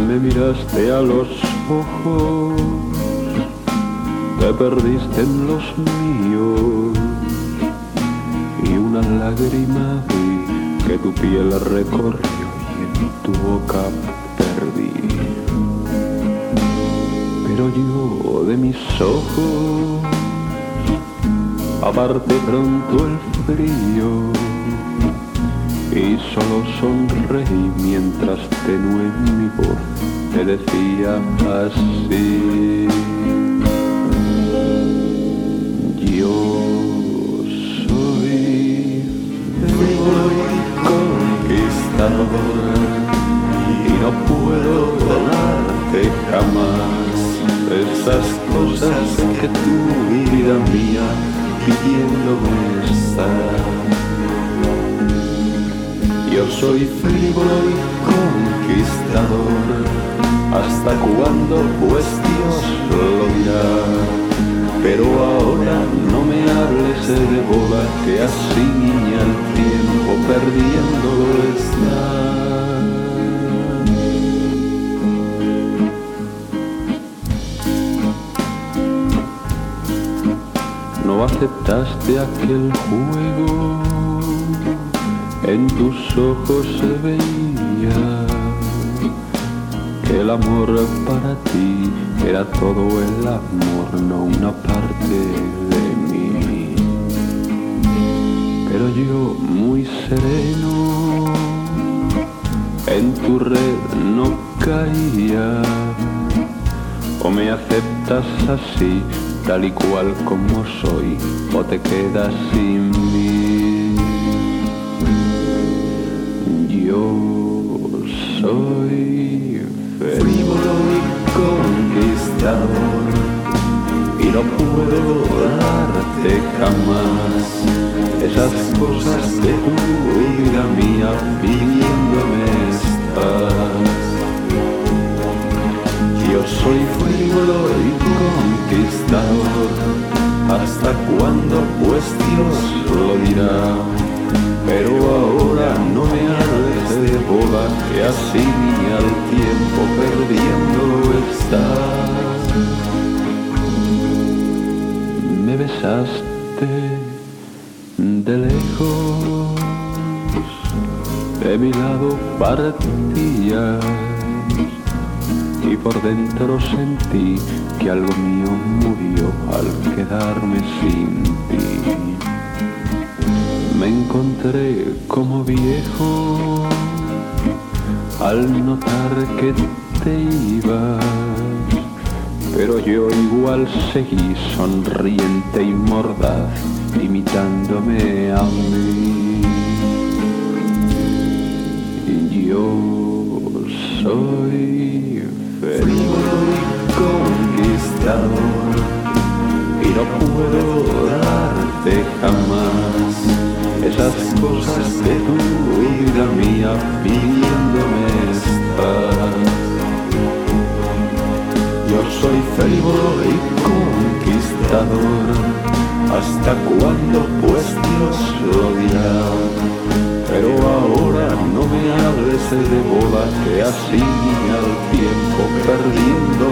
me miraste a los ojos, te perdiste en los míos y una lágrima vi que tu piel recorrió y en tu boca perdí. Pero yo de mis ojos aparté pronto el frío y solo sonreí mientras tenue mi voz te decía así: yo soy frívolo y conquistador y no puedo darte jamás esas cosas que tu vida mía pidiéndome está. Yo soy frívolo y conquistador, ¿hasta cuándo? Pues Dios lo dirá. Pero ahora no me hables de boda, que así niña el tiempo perdiéndolo está. No aceptaste aquel juego, en tus ojos se veía que el amor para ti era todo el amor, no una parte de mí. Pero yo muy sereno en tu red no caía. O me aceptas así, tal y cual como soy, o te quedas sin mí. Yo soy frívolo y conquistador y no puedo darte jamás esas cosas de tu vida mía pidiéndome estás. Yo soy frívolo y conquistador, ¿hasta cuándo? Pues Dios lo dirá. Pero ahora no me hables de boda, que así ni al tiempo perdiendo estás. Me besaste de lejos, de mi lado partías y por dentro sentí que algo mío murió al quedarme sin ti. Me encontré como viejo al notar que te ibas, pero yo igual seguí sonriente y mordaz, imitándome a mí. Yo soy frívolo y conquistador y no puedo darte jamás esas cosas de tu vida mía pidiéndome estás. Yo soy frívolo y conquistador, ¿hasta cuándo? Pues Dios lo dirá. Pero ahora no me hables de boda, que así al tiempo perdiendo